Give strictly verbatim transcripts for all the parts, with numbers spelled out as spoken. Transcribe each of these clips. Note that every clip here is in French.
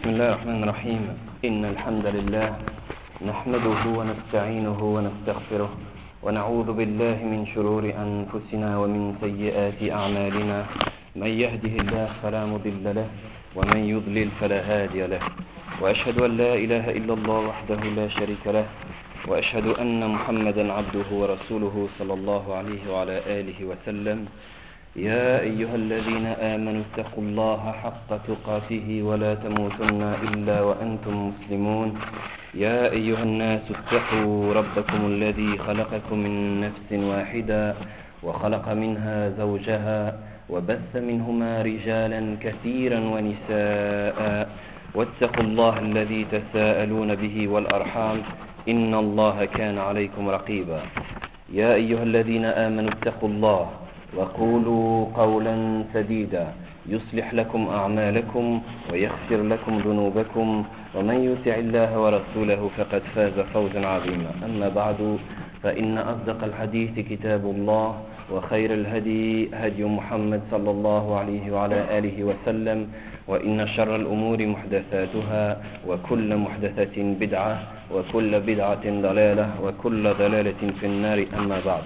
بسم الله الرحمن الرحيم إن الحمد لله نحمده ونستعينه ونستغفره ونعوذ بالله من شرور أنفسنا ومن سيئات أعمالنا من يهده الله فلا مضل له ومن يضلل فلا هادي له وأشهد أن لا إله إلا الله وحده لا شريك له وأشهد أن محمدا عبده ورسوله صلى الله عليه وعلى آله وسلم يا أيها الذين آمنوا اتقوا الله حق تقاته ولا تموتن إلا وأنتم مسلمون يا أيها الناس اتقوا ربكم الذي خلقكم من نفس واحدة وخلق منها زوجها وبث منهما رجالا كثيرا ونساء واتقوا الله الذي تساءلون به والأرحام إن الله كان عليكم رقيبا يا أيها الذين آمنوا اتقوا الله وقولوا قولا سديدا يصلح لكم أعمالكم ويغفر لكم ذنوبكم ومن يطع الله ورسوله فقد فاز فوزا عظيما أما بعد فإن أصدق الحديث كتاب الله وخير الهدي هدي محمد صلى الله عليه وعلى آله وسلم وإن شر الأمور محدثاتها وكل محدثة بدعة وكل بدعة ضلالة وكل ضلالة في النار أما بعد.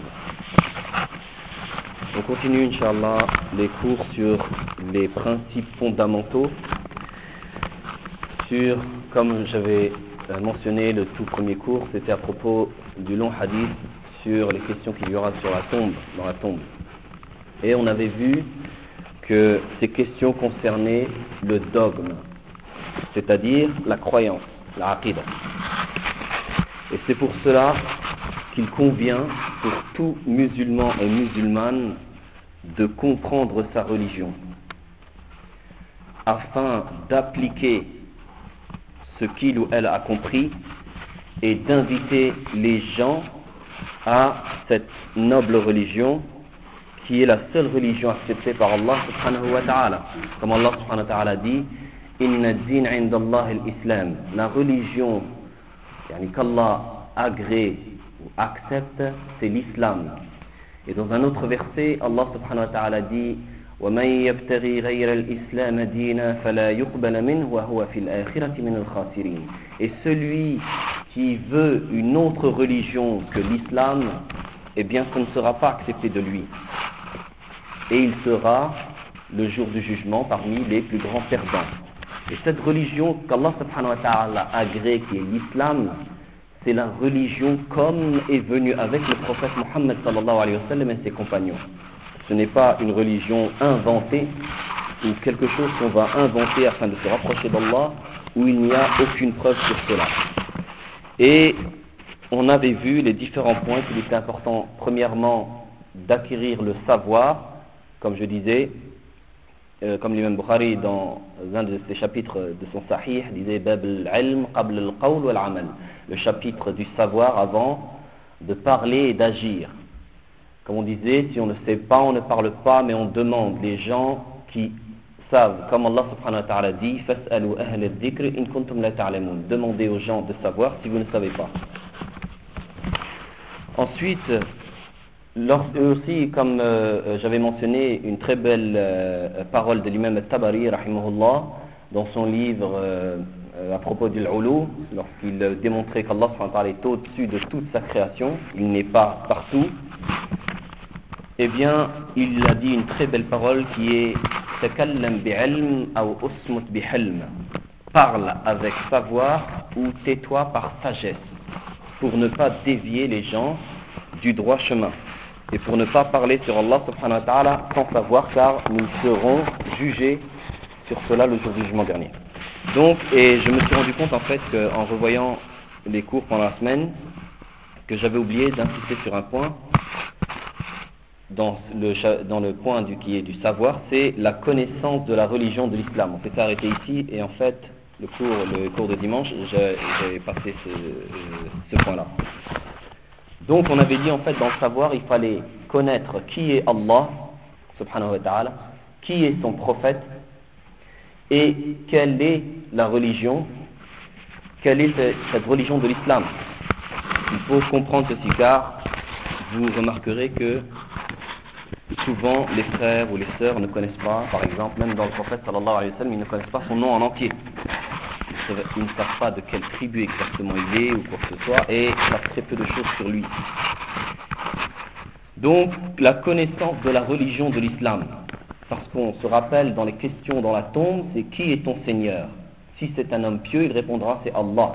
On continue, Inch'Allah, les cours sur les principes fondamentaux, sur, comme j'avais mentionné le tout premier cours, c'était à propos du long hadith sur les questions qu'il y aura sur la tombe, dans la tombe. Et on avait vu que ces questions concernaient le dogme, c'est-à-dire la croyance, la aqidah. Et c'est pour cela qu'il convient pour tout musulman et musulmane de comprendre sa religion afin d'appliquer ce qu'il ou elle a compris et d'inviter les gens à cette noble religion qui est la seule religion acceptée par Allah subhanahu wa ta'ala. Comme Allah subhanahu wa ta'ala dit, Inna ad-din 'inda Allah al-Islam. La religion yani qu'Allah agrée ou accepte, c'est l'islam. Et dans un autre verset, Allah subhanahu wa ta'ala dit وَمَنْ يَبْتَغِي غَيْرَ الْإِسْلَامَ دِينًا فَلَا يُقْبَلَ مِنْهُ وَهُوَ فِي الْآخِرَةِ مِنَ الْخَاسِرِينَ. Et celui qui veut une autre religion que l'islam, eh bien ce ne sera pas accepté de lui. Et il sera, le jour du jugement, parmi les plus grands perdants. Et cette religion qu'Allah subhanahu wa ta'ala agrée, qui est l'islam, c'est la religion comme est venue avec le prophète Mohammed sallallahu alayhi wa sallam et ses compagnons. Ce n'est pas une religion inventée ou quelque chose qu'on va inventer afin de se rapprocher d'Allah où il n'y a aucune preuve sur cela. Et on avait vu les différents points qu'il était important, premièrement, d'acquérir le savoir, comme je disais, euh, comme l'imam Bukhari dans un de ses chapitres de son Sahih disait Bab al-ilm qabl al-qawl wal-amal, le chapitre du savoir avant de parler et d'agir. Comme on disait, si on ne sait pas, on ne parle pas, mais on demande les gens qui savent, comme Allah subhanahu wa ta'ala dit, Fas'alu ahl al-dhikr in kuntum la ta'lamun. Demandez aux gens de savoir si vous ne savez pas. Ensuite, lorsque, aussi, comme euh, j'avais mentionné, une très belle euh, parole de l'imam al-Tabari, rahimahullah, dans son livre euh, euh, à propos du l'ulu, lorsqu'il euh, démontrait qu'Allah subhanahu wa ta'ala est au-dessus de toute sa création, il n'est pas partout, eh bien, il a dit une très belle parole qui est « Takallam bi'ilm aw usmut bihilm » parle avec savoir ou tais-toi par sagesse, pour ne pas dévier les gens du droit chemin. Et pour ne pas parler sur Allah subhanahu wa ta'ala sans savoir, car nous serons jugés sur cela le jour du jugement dernier. Donc, et je me suis rendu compte en fait qu'en revoyant les cours pendant la semaine, que j'avais oublié d'insister sur un point, dans le, dans le point du, qui est du savoir, c'est la connaissance de la religion de l'islam. On s'est arrêté ici et en fait, le cours, le cours de dimanche, j'ai, j'ai passé ce, ce point-là. Donc on avait dit en fait dans le savoir, il fallait connaître qui est Allah, subhanahu wa ta'ala, qui est son prophète, et quelle est la religion, quelle est cette religion de l'islam. Il faut comprendre ceci, car vous remarquerez que souvent les frères ou les sœurs ne connaissent pas, par exemple, même dans le prophète sallallahu alayhi wa sallam, ils ne connaissent pas son nom en entier. ils ne savent pas de quelle tribu exactement il est ou quoi que ce soit, et savent très peu de choses sur lui. Donc, la connaissance de la religion de l'islam, parce qu'on se rappelle dans les questions dans la tombe, c'est qui est ton Seigneur? Si c'est un homme pieux, il répondra c'est Allah.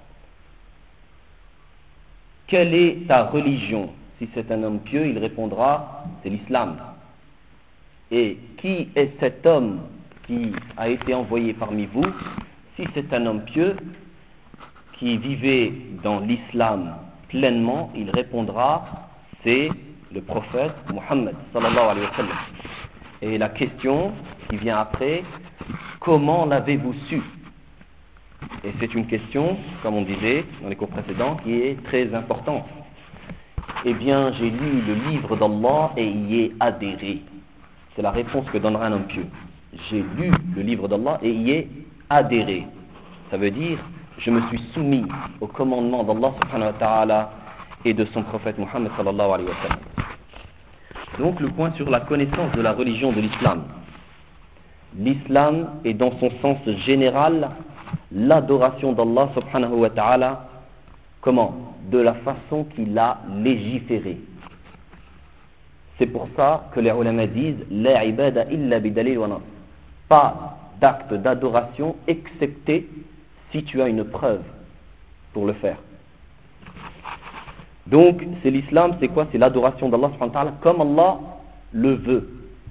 Quelle est ta religion? Si c'est un homme pieux, il répondra c'est l'islam. Et qui est cet homme qui a été envoyé parmi vous? Si c'est un homme pieux qui vivait dans l'islam pleinement, il répondra c'est le prophète Muhammad sallallahu alayhi wa sallam. Et la question qui vient après, comment l'avez-vous su? Et c'est une question, comme on disait dans les cours précédents, qui est très importante. Eh bien, j'ai lu le livre d'Allah et y ai adhéré. C'est la réponse que donnera un homme pieux. J'ai lu le livre d'Allah et y ai adhéré. Ça veut dire, je me suis soumis au commandement d'Allah subhanahu wa ta'ala et de son prophète Muhammad sallallahu alayhi wa sallam. Donc le point sur la connaissance de la religion de l'islam. L'islam est dans son sens général l'adoration d'Allah subhanahu wa ta'ala. Comment? De la façon qu'il a légiféré. C'est pour ça que les ulama disent la ibada illa bidalil wa nas. Pas d'acte d'adoration excepté si tu as une preuve pour le faire. Donc, c'est l'islam, c'est quoi? C'est l'adoration d'Allah subhanahu wa ta'ala comme Allah le veut.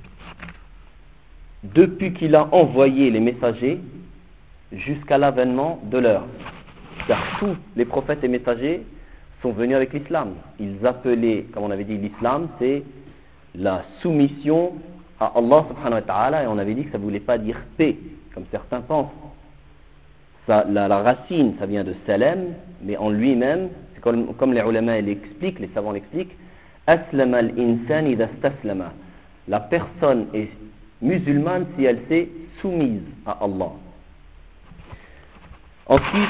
Depuis qu'il a envoyé les messagers jusqu'à l'avènement de l'heure. Car tous les prophètes et messagers sont venus avec l'islam. Ils appelaient, comme on avait dit, l'islam, c'est la soumission à Allah subhanahu wa ta'ala, et on avait dit que ça ne voulait pas dire paix, comme certains pensent. Ça, la, la racine, ça vient de Salem, mais en lui-même, c'est comme, comme les ulama l'expliquent, les savants l'expliquent, Aslama al-insan idha staslama. La personne est musulmane si elle s'est soumise à Allah. Ensuite,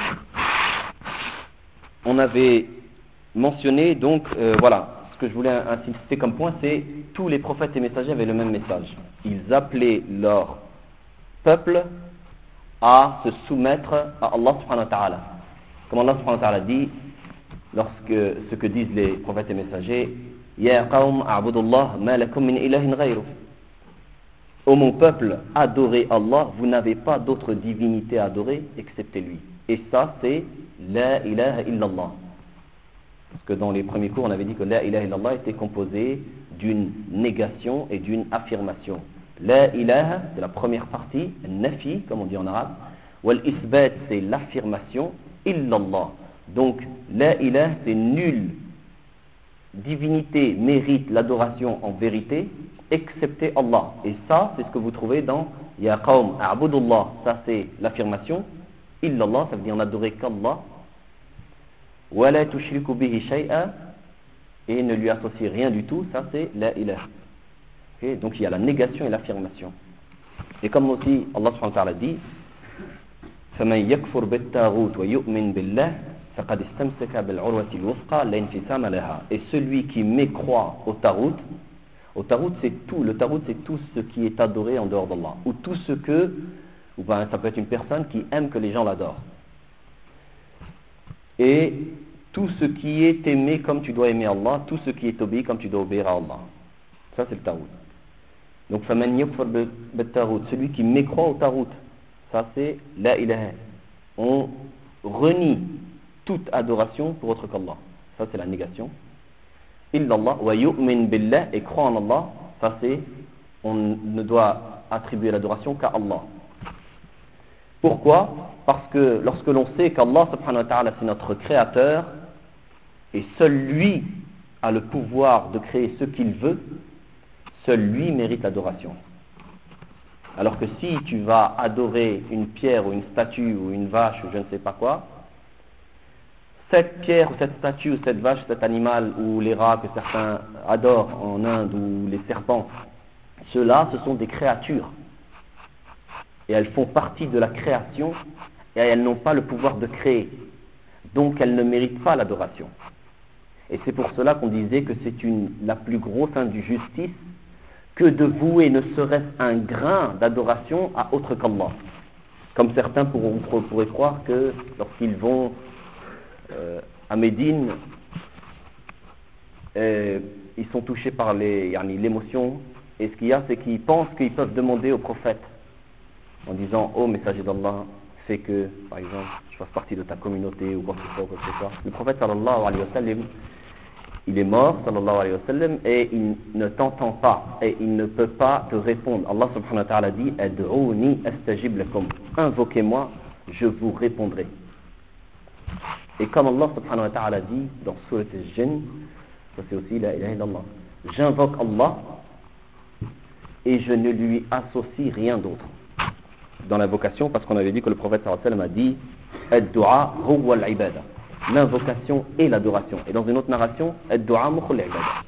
on avait mentionné, donc, euh, voilà, ce que je voulais insister comme point, c'est tous les prophètes et messagers avaient le même message. Ils appelaient leur peuple à se soumettre à Allah subhanahu wa ta'ala. Comme Allah subhanahu wa ta'ala dit, lorsque ce que disent les prophètes et messagers, Ya qawm a'budullah ma lakum min ilahin ghayru. Ô mon peuple, adorez Allah, vous n'avez pas d'autre divinité à adorer excepté lui. Et ça, c'est La ilaha illallah. Parce que dans les premiers cours, on avait dit que La ilaha illallah était composé d'une négation et d'une affirmation. La ilaha, c'est la première partie, nafi, comme on dit en arabe. Wal isbat, c'est l'affirmation, illallah. Donc, la ilaha, c'est nulle divinité mérite l'adoration en vérité, excepté Allah. Et ça, c'est ce que vous trouvez dans Ya qawm a'budullah, ça c'est l'affirmation. Illallah, ça veut dire n'adorer qu'Allah. Wa la tushriku bihi shay'a, et ne lui associer rien du tout, ça c'est la ilaha. Okay? Donc il y a la négation et l'affirmation. Et comme aussi Allah subhanahu wa ta'ala dit, فَمَنْ يَكْفُرْ بِالتَّاغُوتِ وَيُؤْمِنْ بِاللَّهِ فَقَدْ اسْتَمْسَكَ بِالْعُرْوَةِ الْوُثْقَى لَا انْفِصَامَ لَهَا. Et celui qui mécroit au tarout, au tarout c'est tout, le tarout c'est tout ce qui est adoré en dehors d'Allah, ou tout ce que, ou ben ça peut être une personne qui aime que les gens l'adorent. Et tout ce qui est aimé comme tu dois aimer Allah, tout ce qui est obéi comme tu dois obéir à Allah. Ça c'est le tarout. Donc فَمَنْ يَكْفُرْ بِالتَّاغُوتِ, celui qui mécroit au tarout, ça c'est la ilaha. On renie toute adoration pour autre qu'Allah. Ça c'est la négation. Illallah wa yu'min billah, et croit en Allah, ça c'est on ne doit attribuer l'adoration qu'à Allah. Pourquoi? Parce que lorsque l'on sait qu'Allah subhanahu wa ta'ala c'est notre créateur, et seul lui a le pouvoir de créer ce qu'il veut, seul lui mérite l'adoration. Alors que si tu vas adorer une pierre ou une statue ou une vache ou je ne sais pas quoi, cette pierre ou cette statue ou cette vache, cet animal ou les rats que certains adorent en Inde ou les serpents, ceux-là ce sont des créatures. Et elles font partie de la création et elles n'ont pas le pouvoir de créer. Donc elles ne méritent pas l'adoration. Et c'est pour cela qu'on disait que c'est une, la plus grosse injustice que de vouer ne serait-ce un grain d'adoration à autre qu'Allah. Comme certains pourront, pourraient croire que lorsqu'ils vont euh, à Médine, euh, ils sont touchés par les, yani, l'émotion, et ce qu'il y a, c'est qu'ils pensent qu'ils peuvent demander au prophète en disant « Oh, messager d'Allah, fais que, par exemple, je fasse partie de ta communauté ou quoi que ce soit, quoi que ce soit. » Le prophète sallallahu alayhi wa sallam, il est mort, sallallahu alayhi wa sallam, et il ne t'entend pas, et il ne peut pas te répondre. Allah subhanahu wa ta'ala dit « Ad'ouni astajib lakum » Invoquez-moi, je vous répondrai. Et comme Allah subhanahu wa ta'ala dit dans Surat al-Jinn, ça c'est aussi la ilaha illallah, j'invoque Allah et je ne lui associe rien d'autre. Dans l'invocation, parce qu'on avait dit que le prophète sallallahu alayhi wa sallam a dit ad-du'a huwa al-ibada, l'invocation et l'adoration. Et dans une autre narration, ad-du'a mukhul al-ibada.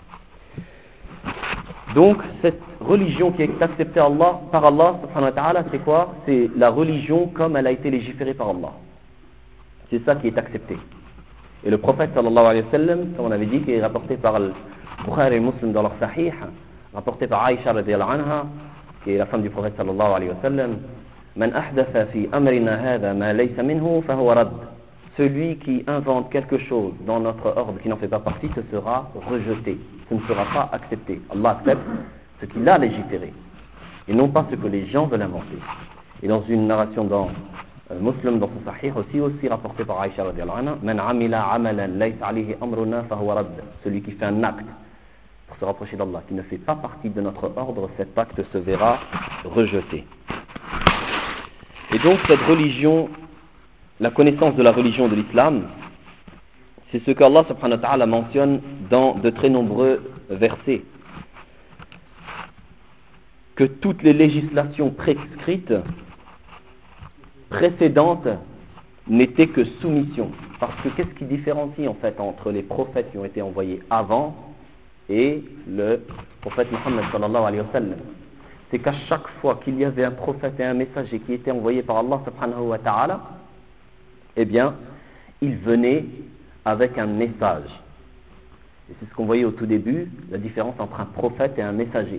Donc cette religion qui est acceptée Allah, par Allah subhanahu wa ta'ala, c'est quoi? C'est la religion comme elle a été légiférée par Allah. C'est ça qui est accepté. Et le prophète sallallahu alayhi wa sallam, comme on avait dit, qui est rapporté par le Bukhari et Muslim dans leur Sahih, rapporté par Aïcha radiyallahu anha, qui est la femme du prophète sallallahu alayhi wa sallam, Man ahdatha fi amrina hadha ma laysa minhu fahuwa rad. Celui qui invente quelque chose dans notre ordre qui n'en fait pas partie, ce sera rejeté, ce ne sera pas accepté. Allah accepte ce qu'il a légiféré, et non pas ce que les gens veulent inventer. Et dans une narration dans euh, Muslim, dans son Sahih, aussi, aussi rapporté par Aïcha radiyallahu anha, Man amila amalan laysa alayhi amruna fahuwa rad. Celui qui fait un acte pour se rapprocher d'Allah, qui ne fait pas partie de notre ordre, cet acte se verra rejeté. Et donc cette religion, la connaissance de la religion de l'islam, c'est ce qu'Allah subhanahu wa ta'ala mentionne dans de très nombreux versets. Que toutes les législations prescrites, précédentes, n'étaient que soumission. Parce que qu'est-ce qui différencie en fait entre les prophètes qui ont été envoyés avant et le prophète Muhammad sallallahu alayhi wa sallam? C'est qu'à chaque fois qu'il y avait un prophète et un messager qui était envoyé par Allah subhanahu wa ta'ala, eh bien, il venait avec un message. Et c'est ce qu'on voyait au tout début, la différence entre un prophète et un messager.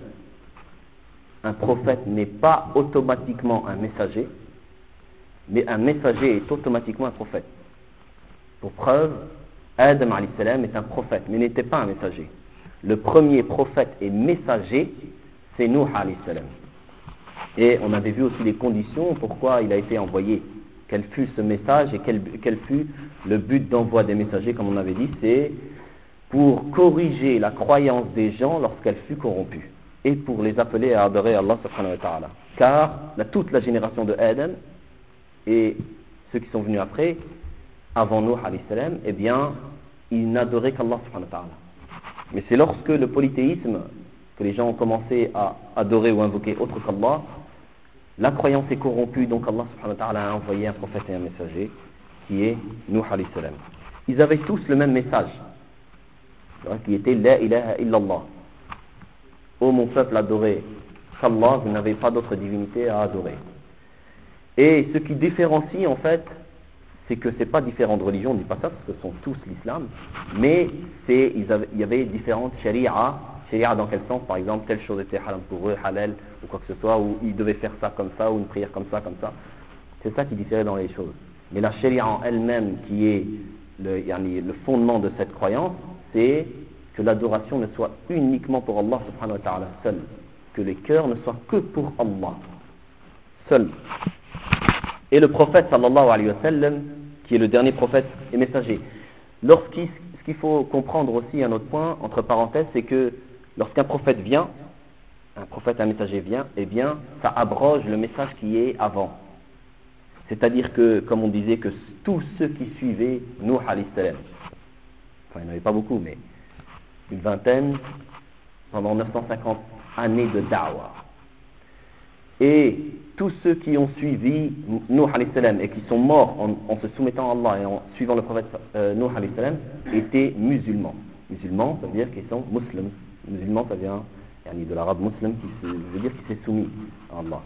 Un prophète n'est pas automatiquement un messager, mais un messager est automatiquement un prophète. Pour preuve, Adam alayhi salam est un prophète, mais n'était pas un messager. Le premier prophète et messager, c'est Nuh alayhi salam. Et on avait vu aussi les conditions pourquoi il a été envoyé. Quel fut ce message et quel, quel fut le but d'envoi des messagers, comme on avait dit, c'est pour corriger la croyance des gens lorsqu'elle fut corrompue et pour les appeler à adorer Allah subhanahu wa ta'ala. Car la, toute la génération de Adam et ceux qui sont venus après, avant Nuh alayhi salam, eh bien, ils n'adoraient qu'Allah subhanahu wa ta'ala. Mais c'est lorsque le polythéisme, que les gens ont commencé à adorer ou invoquer autre qu'Allah, la croyance est corrompue, donc Allah subhanahu wa ta'ala a envoyé un prophète et un messager, qui est Nuh alayhi salam. Ils avaient tous le même message, qui était La ilaha illallah. Ô mon peuple, adorez qu'Allah, vous n'avez pas d'autre divinité à adorer. Et ce qui différencie en fait, c'est que c'est pas différentes religions, on ne dit pas ça parce que ce sont tous l'islam, mais c'est, ils avaient, il y avait différentes sharia. Sharia dans quel sens? Par exemple, telle chose était haram pour eux, halal, ou quoi que ce soit, ou ils devaient faire ça comme ça, ou une prière comme ça, comme ça. C'est ça qui différait dans les choses. Mais la sharia en elle-même, qui est le, yani, le fondement de cette croyance, c'est que l'adoration ne soit uniquement pour Allah subhanahu wa ta'ala seul. Que les cœurs ne soient que pour Allah seul. Et le prophète sallallahu alayhi wa sallam, qui est le dernier prophète et messager, lorsqu'il, ce qu'il faut comprendre aussi, un autre point, entre parenthèses, c'est que lorsqu'un prophète vient, un prophète, un messager vient, eh bien, ça abroge le message qui est avant. C'est-à-dire que, comme on disait, que tous ceux qui suivaient Nuh alayhi salam, enfin il n'y en avait pas beaucoup, mais une vingtaine, pendant neuf cent cinquante années de da'wah. Et tous ceux qui ont suivi Nuh alayhi salam et qui sont morts en, en se soumettant à Allah et en suivant le prophète euh, Nuh alayhi salam étaient musulmans. Musulmans, ça veut dire qu'ils sont musulmans. Musulmans, ça vient yani, de l'arabe muslim, qui se, veut dire qu'il s'est soumis à Allah.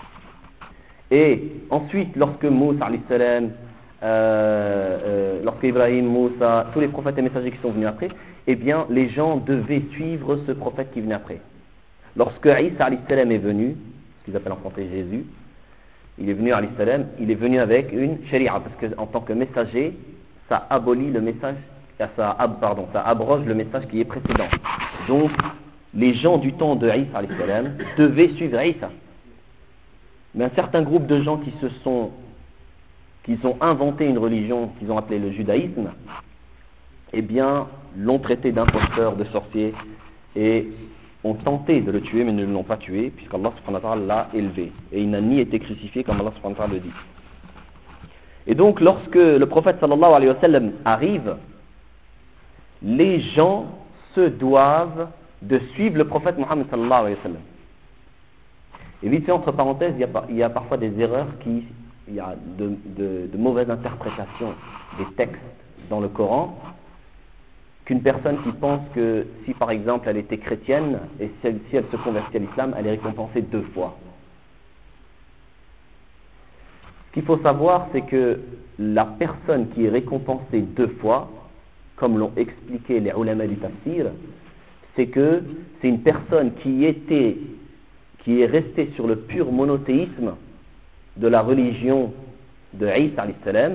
Et ensuite, lorsque Moussa alayhi salam, euh, euh, lorsque Ibrahim, Moussa, tous les prophètes et messagers qui sont venus après, eh bien, les gens devaient suivre ce prophète qui venait après. Lorsque Isa alayhi salam est venu, ce qu'ils appellent en français Jésus, il est venu alayhi salam, il est venu avec une sharia, parce qu'en tant que messager, ça abolit le message, ça, pardon, ça abroge le message qui est précédent. Donc, les gens du temps de Isa alayhi salam devaient suivre Isa. Mais un certain groupe de gens qui se sont, qui ont inventé une religion qu'ils ont appelée le judaïsme, eh bien, l'ont traité d'imposteur, de sorcier, et ont tenté de le tuer, mais ne l'ont pas tué, puisqu'Allah subhanahu wa ta'ala l'a élevé. Et il n'a ni été crucifié, comme Allah subhanahu wa ta'ala le dit. Et donc, lorsque le prophète sallallahu alayhi wa sallam arrive, les gens se doivent de suivre le prophète Mohammed sallallahu alayhi wa sallam. Et vite fait, entre parenthèses, il y a, il y a parfois des erreurs, qui, il y a de, de, de mauvaises interprétations des textes dans le Coran, qu'une personne qui pense que si par exemple elle était chrétienne et si elle, si elle se convertit à l'islam, elle est récompensée deux fois. Ce qu'il faut savoir, c'est que la personne qui est récompensée deux fois, comme l'ont expliqué les ulama du tafsir, c'est que c'est une personne qui était, qui est restée sur le pur monothéisme de la religion de Isa alayhi salam,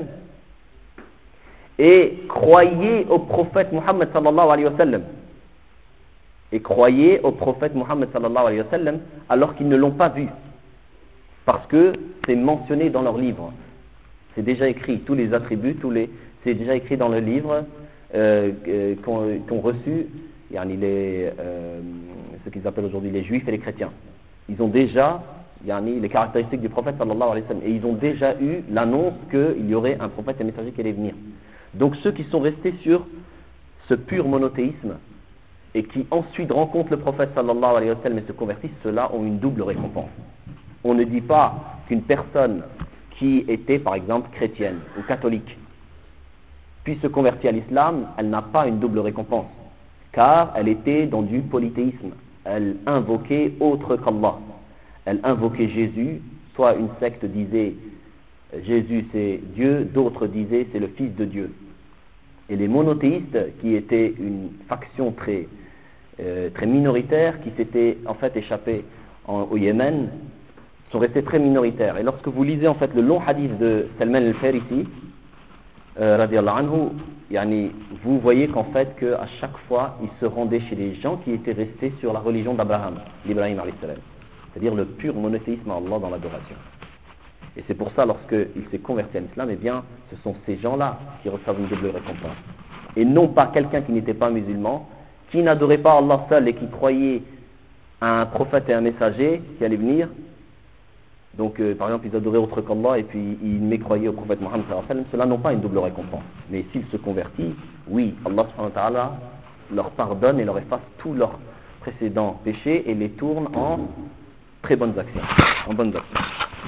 et croyez au prophète Muhammad sallallahu alayhi wa sallam. Et croyez au prophète Muhammad sallallahu alayhi wa sallam alors qu'ils ne l'ont pas vu. Parce que c'est mentionné dans leur livre. C'est déjà écrit, tous les attributs, tous les, c'est déjà écrit dans le livre euh, euh, qu'ont, qu'ont reçu yani les, euh, ce qu'ils appellent aujourd'hui les juifs et les chrétiens. Ils ont déjà yani, les caractéristiques du prophète sallallahu alayhi wa sallam. Et ils ont déjà eu l'annonce qu'il y aurait un prophète et messager qui allait venir. Donc ceux qui sont restés sur ce pur monothéisme et qui ensuite rencontrent le prophète sallallahu alayhi wa sallam et se convertissent, ceux-là ont une double récompense. On ne dit pas qu'une personne qui était par exemple chrétienne ou catholique puis se convertit à l'islam, elle n'a pas une double récompense, car elle était dans du polythéisme. Elle invoquait autre qu'Allah. Elle invoquait Jésus, soit une secte disait Jésus c'est Dieu, d'autres disaient c'est le Fils de Dieu. Et les monothéistes, qui étaient une faction très, euh, très minoritaire, qui s'était en fait échappée en, au Yémen, sont restés très minoritaires. Et lorsque vous lisez en fait le long hadith de Salman al-Farisi, euh, radiallahu anhu, yani, vous voyez qu'en fait qu'à chaque fois il se rendait chez les gens qui étaient restés sur la religion d'Abraham, l'Ibrahim alayhi salam, c'est-à-dire le pur monothéisme à Allah dans l'adoration. Et c'est pour ça, lorsqu'il s'est converti à l'islam, eh bien, ce sont ces gens-là qui reçoivent une double récompense. Et non pas quelqu'un qui n'était pas musulman, qui n'adorait pas Allah seul et qui croyait à un prophète et un messager qui allait venir. Donc, euh, par exemple, ils adoraient autre qu'Allah et puis ils mécroyaient au prophète Mohammed sallallahu alayhi wa sallam. Ceux-là n'ont pas une double récompense. Mais s'ils se convertissent, oui, Allah subhanahu wa ta'ala leur pardonne et leur efface tous leurs précédents péchés et les tourne en très bonnes actions, en bonnes actions.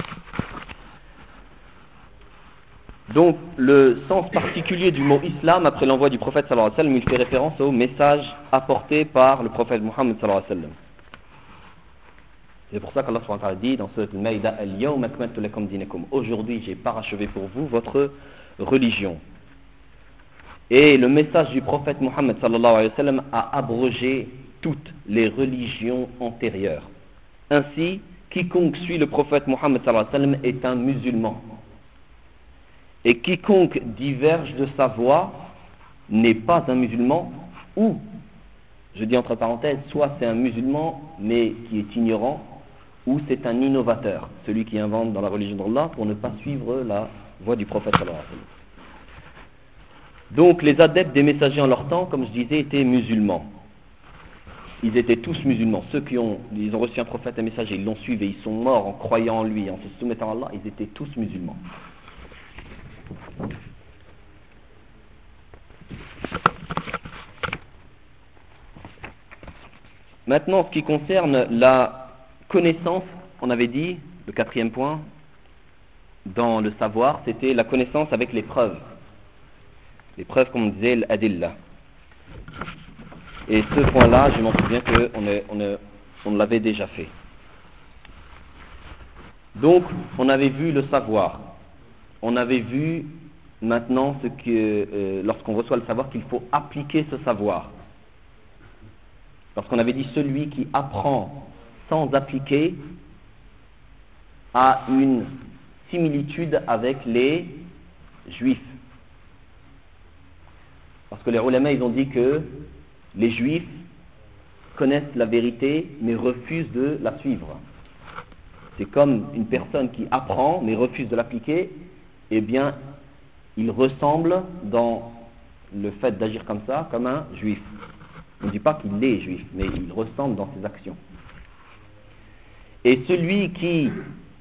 Donc, le sens particulier du mot islam après l'envoi du prophète sallallahu alayhi wa sallam, il fait référence au message apporté par le prophète Muhammad sallallahu alayhi wa sallam. C'est pour ça qu'Allah subhanahu wa ta'ala dit dans Surat Al-Maïda, Al-Yawma akmaltu lakum dinakum. Aujourd'hui, j'ai parachevé pour vous votre religion. Et le message du prophète Muhammad sallallahu alayhi wa sallam a abrogé toutes les religions antérieures. Ainsi, quiconque suit le prophète Muhammad sallallahu alayhi wa sallam est un musulman. Et quiconque diverge de sa voie n'est pas un musulman, ou, je dis entre parenthèses, soit c'est un musulman mais qui est ignorant, ou c'est un innovateur, celui qui invente dans la religion d'Allah pour ne pas suivre la voie du prophète sallallahu alayhi wa sallam. Donc les adeptes des messagers en leur temps, comme je disais, étaient musulmans. Ils étaient tous musulmans. Ceux qui ont, ils ont reçu un prophète et un messager, ils l'ont suivi, ils sont morts en croyant en lui, en se soumettant à Allah, ils étaient tous musulmans. Maintenant, ce qui concerne la connaissance, on avait dit, le quatrième point, dans le savoir, c'était la connaissance avec les preuves. Les preuves, comme on disait, l'adilla. Et ce point-là, je m'en souviens qu'on on, on l'avait déjà fait. Donc, on avait vu le savoir. On avait vu maintenant ce que, euh, lorsqu'on reçoit le savoir, qu'il faut appliquer ce savoir. Lorsqu'on avait dit celui qui apprend sans appliquer a une similitude avec les juifs. Parce que les ulama, ils ont dit que les juifs connaissent la vérité mais refusent de la suivre. C'est comme une personne qui apprend mais refuse de l'appliquer, eh bien, il ressemble dans le fait d'agir comme ça, comme un juif. On ne dit pas qu'il est juif, mais il ressemble dans ses actions. Et celui qui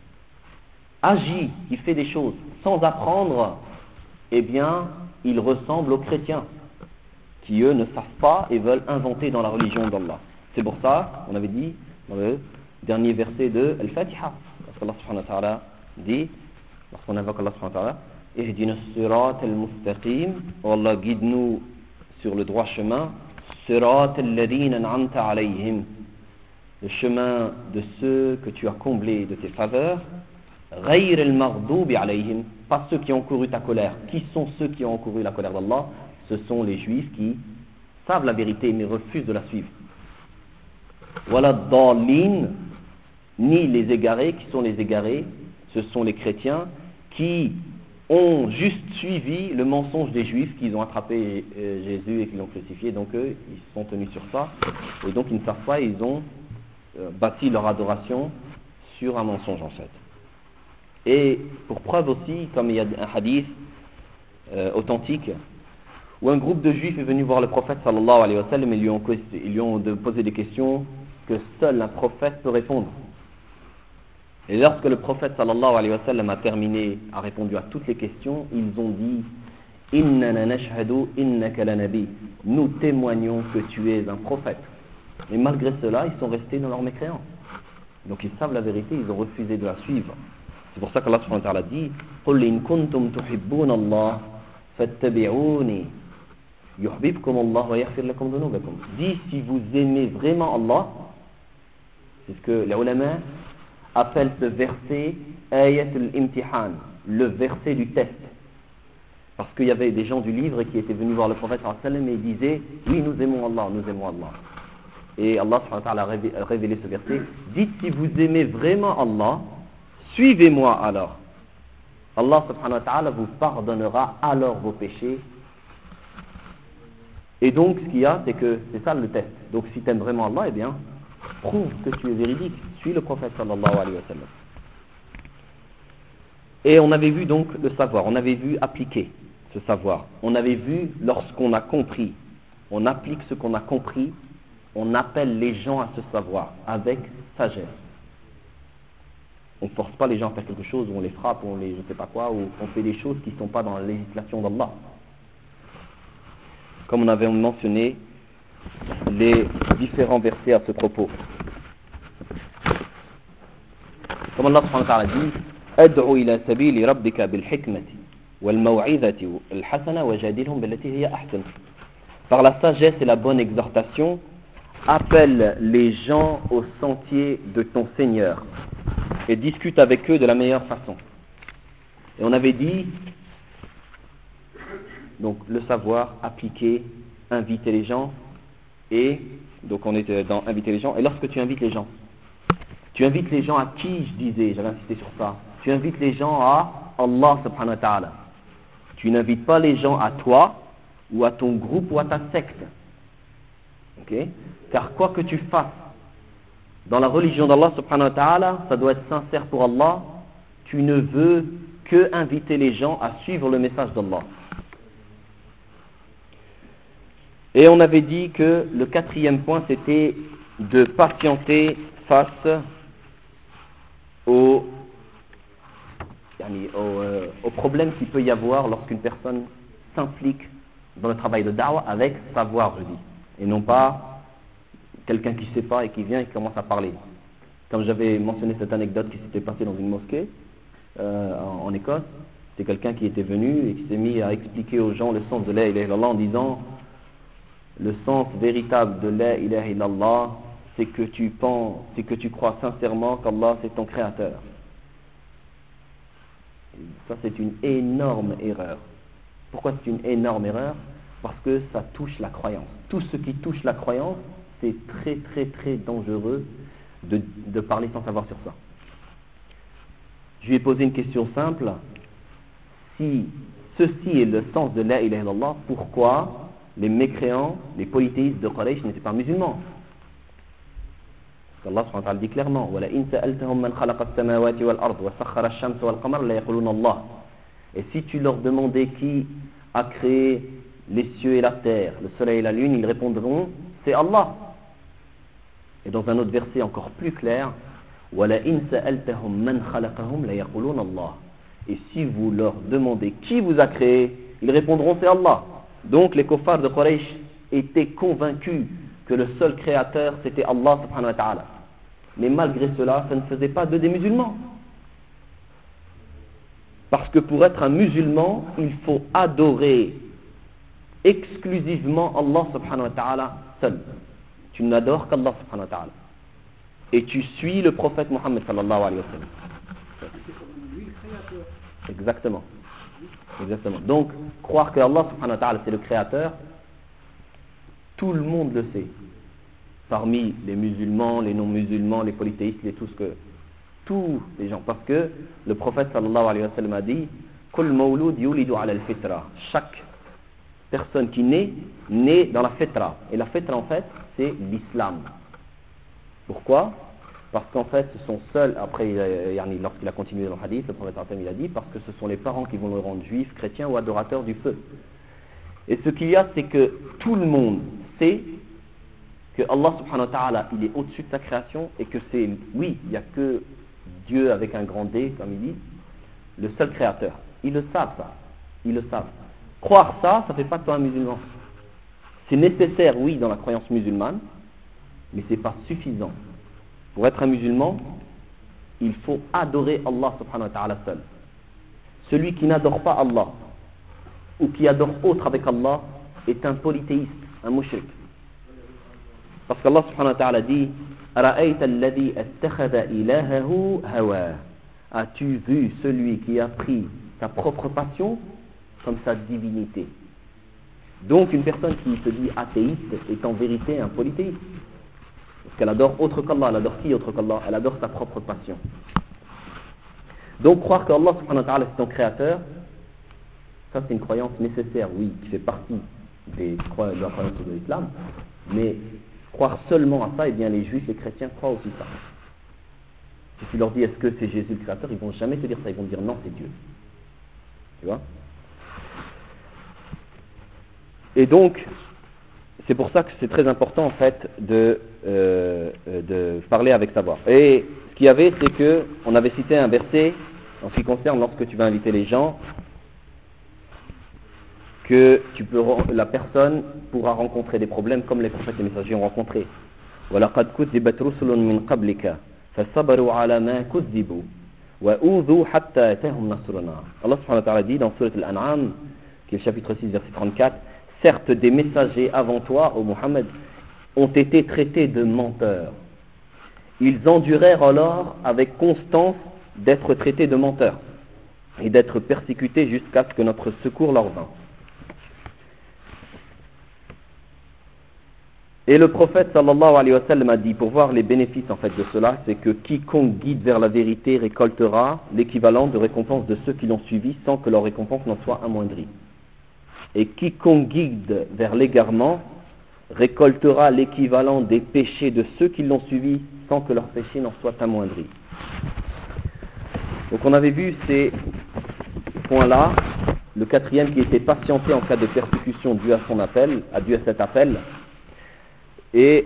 agit, qui fait des choses sans apprendre, eh bien, il ressemble aux chrétiens, qui eux ne savent pas et veulent inventer dans la religion d'Allah. C'est pour ça, on avait dit dans le dernier verset de Al-Fatiha, parce qu'Allah subhanahu wa ta'ala dit, lorsqu'on invoque Allah subhanahu wa ta'ala, Ihdina as-sirat al-mustaqim, oh Allah, guide-nous sur le droit chemin, sirat alladhina an'amta alayhim, le chemin de ceux que tu as comblés de tes faveurs, ghayr al-maghdubi alayhim, pas ceux qui ont couru ta colère. Qui sont ceux qui ont couru la colère d'Allah? Ce sont les juifs qui savent la vérité mais refusent de la suivre. Voilà dallin, ni les égarés. Qui sont les égarés? Ce sont les chrétiens qui ont juste suivi le mensonge des juifs, qu'ils ont attrapé euh, Jésus et qu'ils l'ont crucifié. Donc eux, ils se sont tenus sur ça et donc ils ne savent pas, ils ont euh, bâti leur adoration sur un mensonge en fait. Et pour preuve aussi, comme il y a un hadith euh, authentique où un groupe de juifs est venu voir le prophète sallallahu alayhi wa sallam et lui ont, ils lui ont de posé des questions que seul un prophète peut répondre. Et lorsque le prophète sallallahu alayhi wa sallam a terminé, a répondu à toutes les questions, ils ont dit Innana nashhadu innaka la nabi. Nous témoignons que tu es un prophète. Et malgré cela, ils sont restés dans leur mécréance. Donc ils savent la vérité, ils ont refusé de la suivre. C'est pour ça qu'Allah subhanahu wa ta'ala dit Qul in kuntum tuhibbuna Allah fattabi'uni yuhbibkum Allah wa yaghfir lakum dhunubakum. Dis si vous aimez vraiment Allah, c'est ce que les ulama appellent ce verset ayat al-imtihan, le verset du test. Parce qu'il y avait des gens du livre qui étaient venus voir le prophète sallallahu alayhi wa sallam et ils disaient oui, nous aimons Allah, nous aimons Allah. Et Allah subhanahu wa ta'ala a révélé ce verset. Dites si vous aimez vraiment Allah, suivez-moi alors. Allah subhanahu wa ta'ala vous pardonnera alors vos péchés. Et donc ce qu'il y a, c'est que c'est ça le test. Donc si tu aimes vraiment Allah, eh bien, prouve que tu es véridique. Suis le prophète sallallahu alayhi wa sallam. Et on avait vu donc le savoir, on avait vu appliquer ce savoir. On avait vu lorsqu'on a compris, on applique ce qu'on a compris, on appelle les gens à ce savoir avec sagesse. On ne force pas les gens à faire quelque chose, ou on les frappe, ou on les je sais pas quoi, ou on fait des choses qui ne sont pas dans la législation d'Allah. Comme on avait mentionné les différents versets à ce propos. Comme Allah subhanahu wa ta'ala dit Ad'u ila sabili rabbika bil hikmati wal maw'izati al hasana wajadilhum billati hiya ahsan. Par la sagesse et la bonne exhortation, appelle les gens au sentier de ton Seigneur et discute avec eux de la meilleure façon. Et on avait dit donc le savoir, appliquer, inviter les gens, et donc on était dans inviter les gens. Et lorsque tu invites les gens, tu invites les gens à qui? Je disais, j'avais insisté sur ça, tu invites les gens à Allah subhanahu wa ta'ala. Tu n'invites pas les gens à toi ou à ton groupe ou à ta secte. Ok? Car quoi que tu fasses dans la religion d'Allah subhanahu wa ta'ala, ça doit être sincère pour Allah. Tu ne veux que inviter les gens à suivre le message d'Allah. Et on avait dit que le quatrième point, c'était de patienter face au, au, euh, au problème qu'il peut y avoir lorsqu'une personne s'implique dans le travail de da'wah avec savoir, je dis, et non pas quelqu'un qui ne sait pas et qui vient et qui commence à parler. Comme j'avais mentionné cette anecdote qui s'était passée dans une mosquée euh, en, en Écosse, c'est quelqu'un qui était venu et qui s'est mis à expliquer aux gens le sens de la ilaha illallah en disant le sens véritable de la ilaha illallah, c'est que tu penses, c'est que tu crois sincèrement qu'Allah c'est ton créateur. Et ça c'est une énorme erreur. Pourquoi c'est une énorme erreur? Parce que ça touche la croyance. Tout ce qui touche la croyance, c'est très très très dangereux de, de parler sans savoir sur ça. Je lui ai posé une question simple. Si ceci est le sens de la ilaha illallah, pourquoi les mécréants, les polythéistes de Quraysh n'étaient pas musulmans? Allah subhanahu wa ta'ala dit clairement وَلَئِنْ سَأَلْتَهُمْ مَنْ خَلَقَ السَّمَاوَاتِ وَالْأَرْضِ وَسَخَّرَ الشَّمْسَ وَالْقَمَرَ لَيَقُولُونَ اللَّهُ. Et si tu leur demandais qui a créé les cieux et la terre, le soleil et la lune, ils répondront c'est Allah. Et dans un autre verset encore plus clair وَلَئِنْ سَأَلْتَهُمْ مَنْ خَلَقَهُمْ لَيَقُولُونَ اللَّهُ. Et si vous leur demandez qui vous a créé, ils répondront c'est Allah. Donc les kuffars de Quraysh étaient convaincus que le seul créateur c'était Allah subhanahu wa ta'ala. Mais malgré cela, ça ne faisait pas d'eux des musulmans. Parce que pour être un musulman, il faut adorer exclusivement Allah subhanahu wa ta'ala seul. Tu n'adores qu'Allah subhanahu wa ta'ala. Et tu suis le prophète Mohammed sallallahu alayhi wa sallam. Exactement. Exactement. Donc, croire que Allah subhanahu wa ta'ala c'est le créateur, tout le monde le sait. Parmi les musulmans, les non-musulmans, les polythéistes, les tous que tous les gens. Parce que le prophète sallallahu alayhi wa sallam a dit Kul mawlud yulidu ala al-fitra. Chaque personne qui naît, naît dans la fitra. Et la fitra en fait, c'est l'islam. Pourquoi? Parce qu'en fait, ce sont seuls, après, lorsqu'il a continué dans le hadith, le prophète il a dit, parce que ce sont les parents qui vont le rendre juif, chrétien ou adorateur du feu. Et ce qu'il y a, c'est que tout le monde sait que Allah subhanahu wa ta'ala, il est au-dessus de sa création et que c'est, oui, il n'y a que Dieu avec un grand D, comme il dit, le seul créateur. Ils le savent, ça. Ils le savent. Croire ça, ça ne fait pas de toi un musulman. C'est nécessaire, oui, dans la croyance musulmane, mais ce n'est pas suffisant. Pour être un musulman, il faut adorer Allah subhanahu wa ta'ala seul. Celui qui n'adore pas Allah ou qui adore autre avec Allah est un polythéiste, un mushrik. Parce qu'Allah subhanahu wa ta'ala dit Ara'ayta alladhi attakhadha ilahahu hawa. As-tu vu celui qui a pris sa propre passion comme sa divinité? Donc une personne qui se dit athéiste est en vérité un polythéiste. Parce qu'elle adore autre qu'Allah. Elle adore qui autre qu'Allah? Elle adore sa propre passion. Donc croire qu'Allah subhanahu wa ta'ala est son créateur, ça c'est une croyance nécessaire, oui, qui fait partie des croyances de la croyance de l'islam. Mais croire seulement à ça, eh bien les juifs, les chrétiens croient aussi ça. Si tu leur dis est-ce que c'est Jésus le créateur, ils vont jamais te dire ça, ils vont te dire non, c'est Dieu. Tu vois? Et donc, c'est pour ça que c'est très important en fait de, euh, de parler avec savoir. Et ce qu'il y avait, c'est que on avait cité un verset en ce qui concerne lorsque tu vas inviter les gens, que tu peux, la personne pourra rencontrer des problèmes comme les prophètes et les messagers ont rencontré. وَلَقَدْ كُذِّبَتْ رُسُلٌ مِّن قَبْلِكَ فَصَبَرُوا عَلَى مَا كُذِّبُوا وَأُوذُوا حَتَّى أَتَاهُمْ نَصْرُنَا. Allah subhanahu wa ta'ala dit dans Surat Al-An'am, qui est le chapitre six, verset trente-quatre, certes des messagers avant toi, ô Muhammad, ont été traités de menteurs. Ils endurèrent alors avec constance d'être traités de menteurs et d'être persécutés jusqu'à ce que notre secours leur vint. Et le prophète sallallahu alayhi wa sallam a dit, pour voir les bénéfices en fait de cela, c'est que quiconque guide vers la vérité récoltera l'équivalent de récompense de ceux qui l'ont suivi sans que leur récompense n'en soit amoindrie. Et quiconque guide vers l'égarement récoltera l'équivalent des péchés de ceux qui l'ont suivi sans que leurs péchés n'en soient amoindris. Donc on avait vu ces points-là. Le quatrième qui était patienté en cas de persécution due à son appel, a dû à cet appel. Et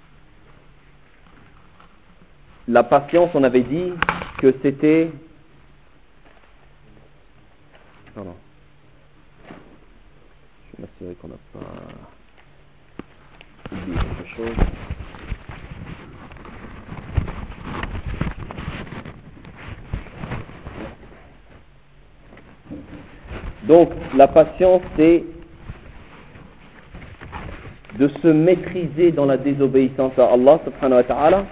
la patience, on avait dit que c'était... Pardon. Je vais m'assurer qu'on n'a pas oublié quelque chose. Donc, la patience, c'est de se maîtriser dans la désobéissance à Allah subhanahu wa ta'ala,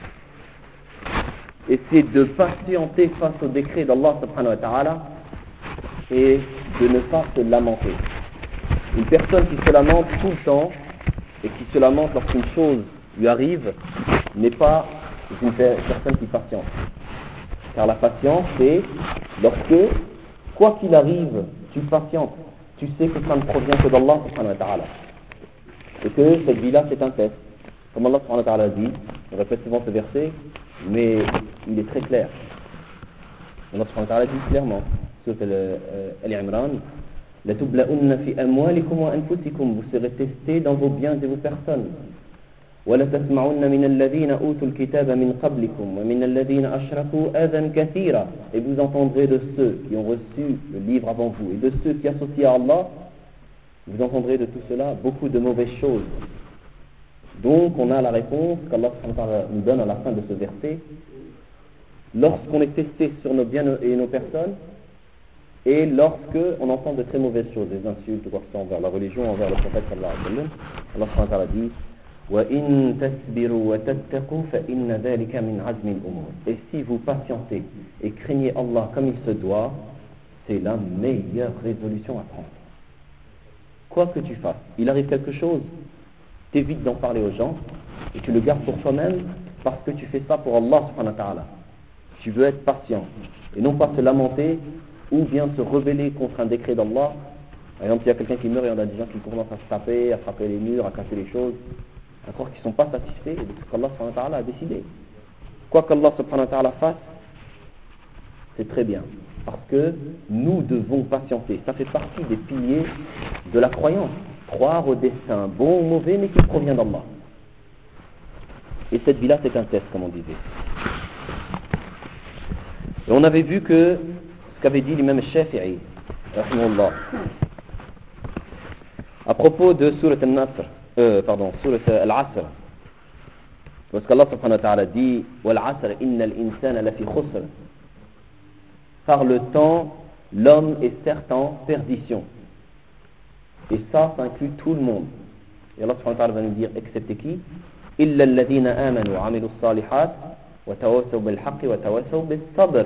et c'est de patienter face au décret d'Allah subhanahu wa ta'ala et de ne pas se lamenter. Une personne qui se lamente tout le temps et qui se lamente lorsqu'une chose lui arrive n'est pas une personne qui patiente. Car la patience, c'est lorsque, quoi qu'il arrive, tu patientes. Tu sais que ça ne provient que d'Allah subhanahu wa ta'ala. Et que cette vie-là, c'est un test. Comme Allah subhanahu wa ta'ala dit, on répète souvent ce verset, mais il est très clair. Allah subhanahu wa ta'ala dit clairement, sur Al-Imran, لَتُبْلَؤُنَّ فِي أَمْوَالِكُمْ وَأَنفُسِكُمْ, vous serez testés dans vos biens et vos personnes. وَلَتَسْمَعُنَّ مِنَ الَّذِينَ أُوتُوا الْكِتَابَ مِنْ قَبْلِكُمْ وَمِنَ الَّذِينَ أَشْرَكُوا أَذًى كَثِيرًا, et vous entendrez de ceux qui ont reçu le livre avant vous et de ceux qui associent à Allah, vous entendrez de tout cela beaucoup de mauvaises choses. Donc on a la réponse qu'Allah nous donne à la fin de ce verset. Lorsqu'on est testé sur nos biens et nos personnes, et lorsque on entend de très mauvaises choses, des insultes, quoi que ce soit envers la religion, envers le prophète sallallahu alayhi wa sallam, Allah subhanahu wa ta'ala dit وَإِن تَسْبِرُوا وَتَتَّقُوا فَإِنَّ ذَلِكَ مِنْ عَزْمِ الْأُمُورِ, et si vous patientez et craignez Allah comme il se doit, c'est la meilleure résolution à prendre. Quoi que tu fasses, il arrive quelque chose, t'évites d'en parler aux gens et tu le gardes pour toi-même parce que tu fais ça pour Allah subhanahu wa ta'ala. Tu veux être patient et non pas te lamenter ou bien se rebeller contre un décret d'Allah. Par exemple, s'il y a quelqu'un qui meurt et on a des gens qui commencent à se taper, à frapper les murs, à casser les choses, encore qu'ils ne sont pas satisfaits de ce qu'Allah subhanahu wa ta'ala a décidé. Quoi qu'Allah subhanahu wa ta'ala fasse, c'est très bien. Parce que nous devons patienter. Ça fait partie des piliers de la croyance. Croire au destin, bon ou mauvais, mais qui provient d'Allah. Et cette vie-là, c'est un test, comme on disait. Et on avait vu que ce qu'avait dit l'imam Shafi'i, rahimahullah, à propos de Surat al-Nasr, euh, pardon, Surat al-Asr, parce qu'Allah subhanahu wa ta'ala dit وَالْعَسْرِ إِنَّ الْإِنسَانَ لَفِي خُسْرٍ, par le temps, l'homme est certes en perdition. Et ça, ça inclut tout le monde. Et Allah subhanahu wa ta'ala va nous dire, excepté qui? إِلَّا الَّذِينَ آمَنُوا وَعَمِلُوا الصَّالِحَاتِ وَتَوَسَّوْا بِالْحَقِّ وَتَوَسَّوْا بِالصَّبْرِ,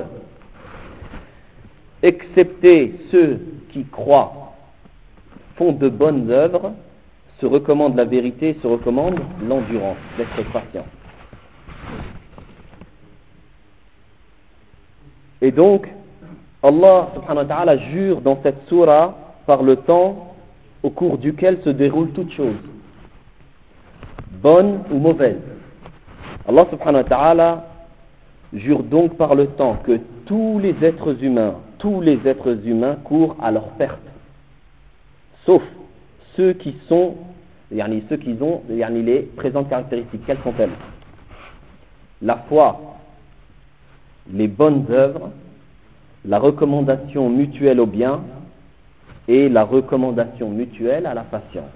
excepté ceux qui croient, font de bonnes œuvres, se recommandent la vérité, se recommandent l'endurance, d'être patient. Et donc, Allah subhanahu wa ta'ala jure dans cette sourate par le temps au cours duquel se déroulent toutes choses, bonnes ou mauvaises. Allah subhanahu wa ta'ala jure donc par le temps que tous les êtres humains, tous les êtres humains courent à leur perte, sauf ceux qui sont, yani ceux qui ont yani les présentes caractéristiques. Quelles sont-elles? La foi, les bonnes œuvres, la recommandation mutuelle au bien et la recommandation mutuelle à la patience.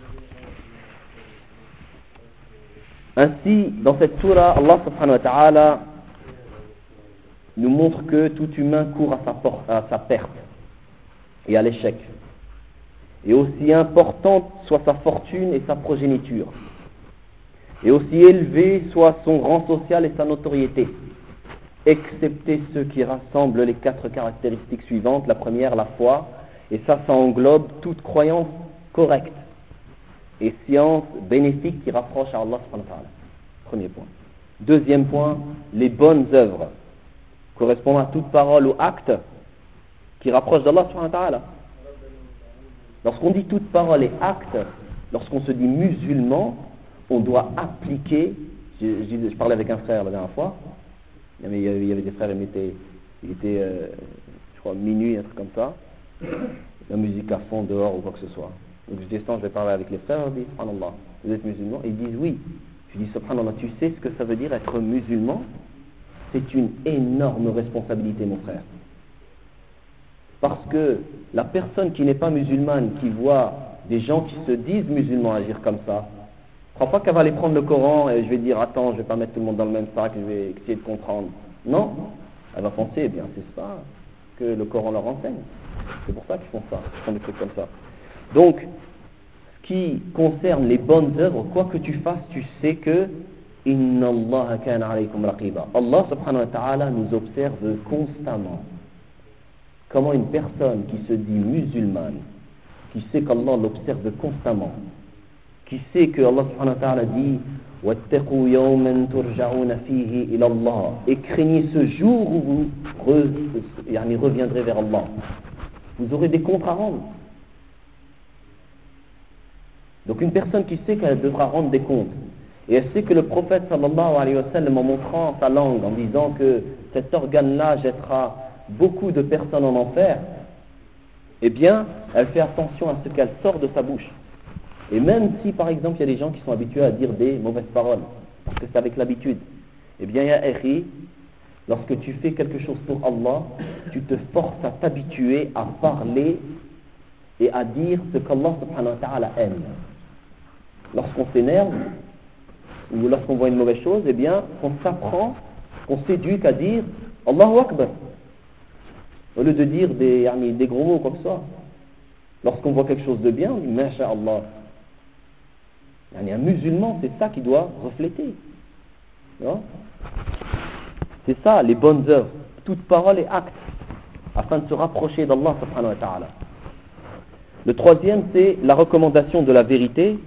Ainsi, dans cette sourate, Allah subhanahu wa ta'ala nous montre que tout humain court à sa, por- à sa perte et à l'échec. Et aussi importante soit sa fortune et sa progéniture, et aussi élevé soit son rang social et sa notoriété, excepté ceux qui rassemblent les quatre caractéristiques suivantes. La première, la foi, et ça, ça englobe toute croyance correcte et science bénéfique qui rapproche à Allah subhanahu wa ta'ala. Premier point. Deuxième point, les bonnes œuvres, correspondant à toute parole ou acte qui rapproche d'Allah subhanahu wa ta'ala. Lorsqu'on dit toute parole et acte, lorsqu'on se dit musulman, on doit appliquer. Je, je, je parlais avec un frère la dernière fois, il y avait, il y avait des frères, il était, il était euh, je crois, minuit, un truc comme ça, la musique à fond dehors ou quoi que ce soit. Donc je descends, je vais parler avec les frères, je dis subhanallah, vous êtes musulman? Ils disent oui. Je dis subhanallah, tu sais ce que ça veut dire être musulman? C'est une énorme responsabilité, mon frère. Parce que la personne qui n'est pas musulmane, qui voit des gens qui se disent musulmans agir comme ça, ne crois pas qu'elle va aller prendre le Coran et je vais dire attends, je vais pas mettre tout le monde dans le même sac, je vais essayer de comprendre. Non, elle va penser, eh bien c'est ça que le Coran leur enseigne. C'est pour ça qu'ils font ça, ils font des trucs comme ça. Donc, ce qui concerne les bonnes œuvres, quoi que tu fasses, tu sais que Inna Allah kana alaykum raqiba. Allah subhanahu wa ta'ala nous observe constamment. Comment une personne qui se dit musulmane, qui sait qu'Allah l'observe constamment, qui sait que Allah subhanahu wa ta'ala dit وَاتَّقُوا يَوْمًا تُرْجَعُونَ فِيهِ إِلَى اللَّهِ, et craignez ce jour où vous re, yani reviendrez vers Allah. Vous aurez des comptes à rendre. Donc une personne qui sait qu'elle devra rendre des comptes, et elle sait que le prophète sallallahu alayhi wa sallam, en montrant sa langue, en disant que cet organe-là jettera beaucoup de personnes en enfer, eh bien, elle fait attention à ce qu'elle sort de sa bouche. Et même si, par exemple, il y a des gens qui sont habitués à dire des mauvaises paroles, parce que c'est avec l'habitude, eh bien, il y a Eri, lorsque tu fais quelque chose pour Allah, tu te forces à t'habituer à parler et à dire ce qu'Allah subhanahu wa ta'ala aime. Lorsqu'on s'énerve, ou lorsqu'on voit une mauvaise chose, eh bien, on s'apprend, on s'éduque à dire Allahu Akbar, au lieu de dire des, yani, des gros mots ou quoi que ce soit. Lorsqu'on voit quelque chose de bien, on dit Masha'Allah. Yani, un musulman, c'est ça qui doit refléter. Non? C'est ça, les bonnes œuvres, toute parole et acte, afin de se rapprocher d'Allah subhanahu wa ta'ala. Le troisième, c'est la recommandation de la vérité.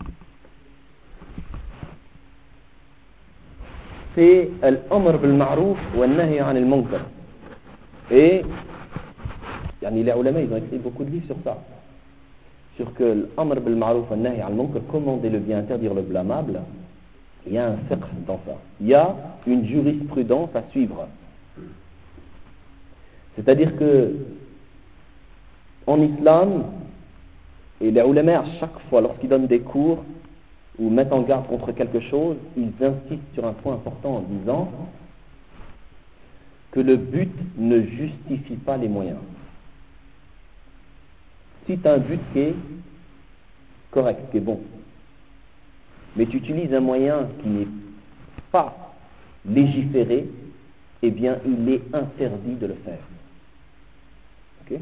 C'est l'amr bil ma'rouf wa nahy 'an al-munkar. Et yani, les ulama, ils ont écrit beaucoup de livres sur ça. Sur que l'amr bil ma'rouf wa nahy 'an al-munkar, commander le bien, interdire le blâmable, il y a un fiqh dans ça. Il y a une jurisprudence à suivre. C'est-à-dire que en islam, et les ulama, à chaque fois, lorsqu'ils donnent des cours ou mettent en garde contre quelque chose, ils insistent sur un point important en disant que le but ne justifie pas les moyens. Si tu as un but qui est correct, qui est bon, mais tu utilises un moyen qui n'est pas légiféré, eh bien il est interdit de le faire. Ok?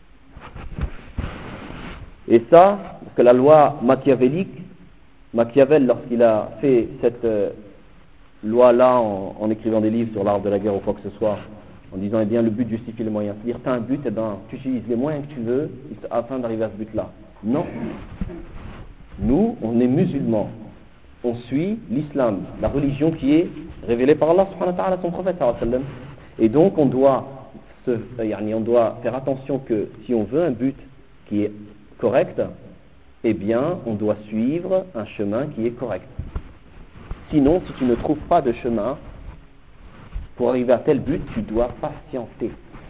Et ça, parce que la loi machiavélique, Machiavel, lorsqu'il a fait cette euh, loi-là en, en écrivant des livres sur l'art de la guerre ou quoi que ce soit, en disant, eh bien, le but justifie les moyens. C'est-à-dire, tu as un but, eh bien, tu utilises les moyens que tu veux afin d'arriver à ce but-là. Non. Nous, on est musulmans. On suit l'islam, la religion qui est révélée par Allah subhanahu wa ta'ala, son prophète sallallahu alayhi wa sallam. Et donc, on doit, se, on doit faire attention que si on veut un but qui est correct, eh bien, on doit suivre un chemin qui est correct. Sinon, si tu ne trouves pas de chemin pour arriver à tel but, tu dois patienter.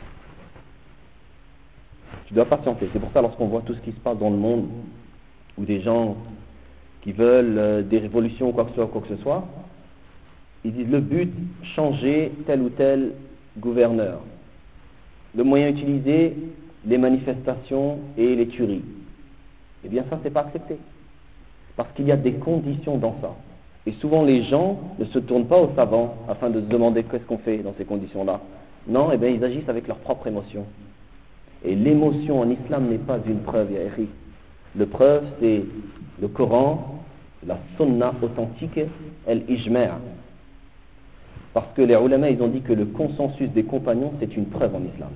Tu dois patienter. C'est pour ça, lorsqu'on voit tout ce qui se passe dans le monde, ou des gens qui veulent euh, des révolutions ou quoi que ce soit, quoi que ce soit, ils disent le but, changer tel ou tel gouverneur. Le moyen utilisé, les manifestations et les tueries. Eh bien ça, c'est pas accepté. Parce qu'il y a des conditions dans ça. Et souvent les gens ne se tournent pas aux savants afin de se demander qu'est-ce qu'on fait dans ces conditions-là. Non, eh bien ils agissent avec leur propre émotion. Et l'émotion en islam n'est pas une preuve, ya akhi. Le preuve, c'est le Coran, la sunna authentique, el-ijma'. Parce que les ulama, ils ont dit que le consensus des compagnons, c'est une preuve en islam.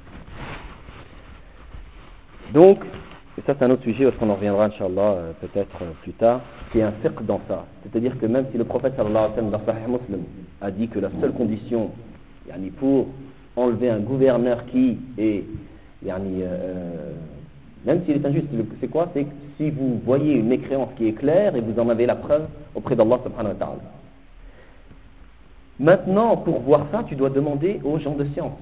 Donc, et ça c'est un autre sujet, parce qu'on en reviendra, Inch'Allah, euh, peut-être euh, plus tard, qui est un fiqh dans ça. C'est-à-dire que même si le prophète sallallahu alayhi wa sallam dans Sahih Muslim a dit que la seule condition yani, pour enlever un gouverneur qui est, yani, euh, même s'il est injuste, c'est quoi? C'est que si vous voyez une mécréance qui est claire et vous en avez la preuve auprès d'Allah subhanahu wa ta'ala. Maintenant, pour voir ça, tu dois demander aux gens de science.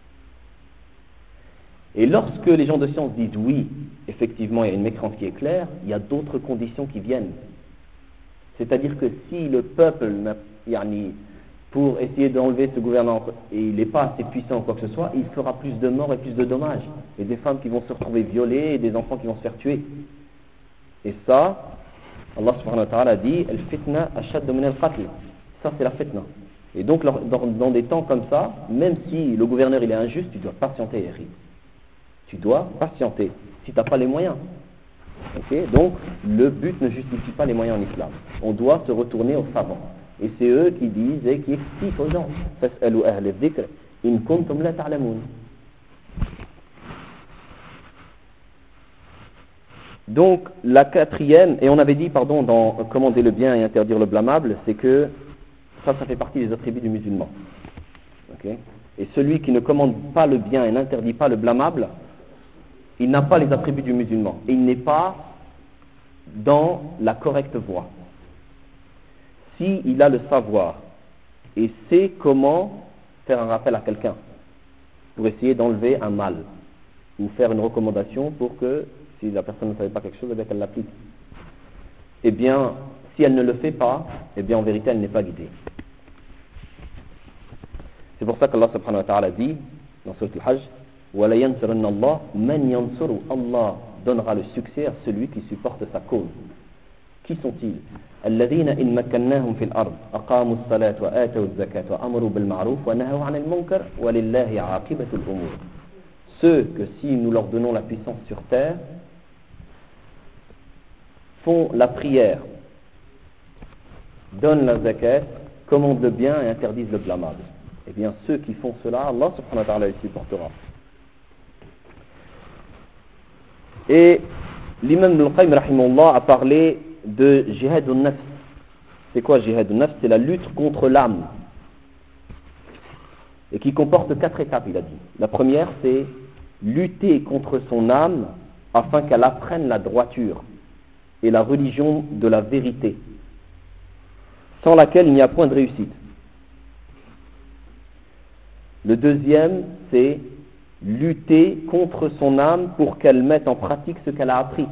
Et lorsque les gens de science disent oui, effectivement il y a une mécréance qui est claire, il y a d'autres conditions qui viennent. C'est-à-dire que si le peuple, yani, pour essayer d'enlever ce gouvernement, et il n'est pas assez puissant ou quoi que ce soit, il fera plus de morts et plus de dommages. Et des femmes qui vont se retrouver violées, et des enfants qui vont se faire tuer. Et ça, Allah subhanahu wa ta'ala dit, al fitna ashad min al qatl. Ça c'est la fitna. Et donc dans, dans des temps comme ça, même si le gouverneur il est injuste, tu dois patienter, Eric. Tu dois patienter, si tu n'as pas les moyens. Okay? Donc, le but ne justifie pas les moyens en islam. On doit se retourner aux savants. Et c'est eux qui disent et qui expliquent aux gens. Fas'alu ahla dhikr in kuntum la ta'lamun. Donc la quatrième, et on avait dit, pardon, dans commander le bien et interdire le blâmable, c'est que ça, ça fait partie des attributs du musulman. Okay? Et celui qui ne commande pas le bien et n'interdit pas le blâmable, il n'a pas les attributs du musulman. Et il n'est pas dans la correcte voie. S'il a le savoir et sait comment faire un rappel à quelqu'un pour essayer d'enlever un mal ou faire une recommandation pour que, si la personne ne savait pas quelque chose, eh bien qu'elle l'applique. Eh bien, si elle ne le fait pas, eh bien en vérité elle n'est pas guidée. C'est pour ça qu'Allah subhanahu wa ta'ala dit dans Sourate Al-Hajj, وَلَا يَنْصُرَنَّ اللَّهُ مَنْ يَنْصُرُ Allah donnera le succès à celui qui supporte sa cause. Qui sont-ils? الذين إن مكناهم في الأرض أقاموا الصلاة وآتوا الزكاة وأمروا بالمعروف ونهوا عن المنكر ولله عاقبة الأمور. Ceux que si nous leur donnons la puissance sur terre font la prière, donnent la zakat, commandent le bien et interdisent le blâmable. Eh bien ceux qui font cela, Allah subhanahu wa ta'ala les supportera. Et l'imam Ibn al-Qayyim rahimahullah a parlé de jihad al-nafs. C'est quoi jihad al-nafs? C'est la lutte contre l'âme. Et qui comporte quatre étapes, il a dit. La première, c'est lutter contre son âme afin qu'elle apprenne la droiture et la religion de la vérité, sans laquelle il n'y a point de réussite. Le deuxième, c'est lutter contre son âme pour qu'elle mette en pratique ce qu'elle a appris.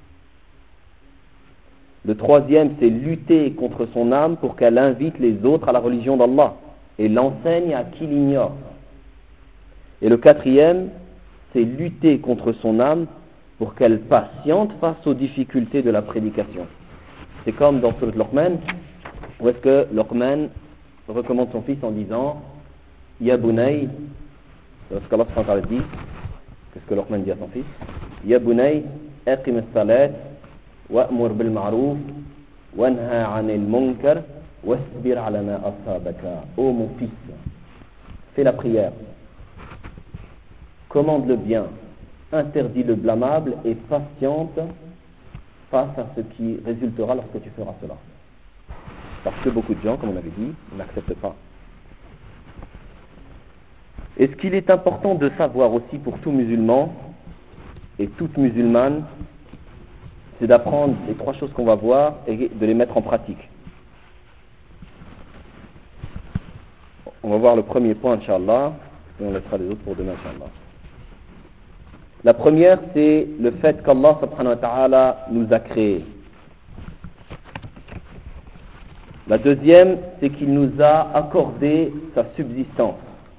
Le troisième, c'est lutter contre son âme pour qu'elle invite les autres à la religion d'Allah et l'enseigne à qui l'ignore. Et le quatrième, c'est lutter contre son âme pour qu'elle patiente face aux difficultés de la prédication. C'est comme dans Surat Luqman, où est-ce que Luqman recommande son fils en disant Ya Bunay, c'est ce qu'Allah subhanahu wa ta'ala dit, qu'est-ce que Luqman dit à son fils? Ya Bunay, aqim as-salat, wa'mur bil ma'ruf, wanha 'anil munkar, wasbir 'ala ma asabaka. Ô mon fils, fais la prière, commande le bien, interdis le blâmable et patiente face à ce qui résultera lorsque tu feras cela. Parce que beaucoup de gens, comme on avait dit, n'acceptent pas. Et ce qu'il est important de savoir aussi pour tout musulman et toute musulmane, c'est d'apprendre les trois choses qu'on va voir et de les mettre en pratique. On va voir le premier point, Inch'Allah, et on laissera les autres pour demain, Inch'Allah. La première, c'est le fait qu'Allah subhanahu wa ta'ala nous a créés. La deuxième, c'est qu'il nous a accordé sa subsistance.